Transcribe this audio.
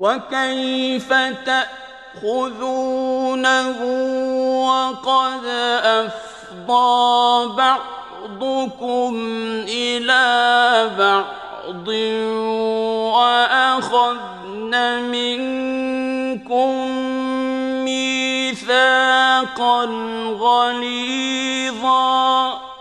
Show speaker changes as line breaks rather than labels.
وكيف تأخذونه وقد أفضى بعضكم إلى بعض وأخذن منكم ميثاقا غليظا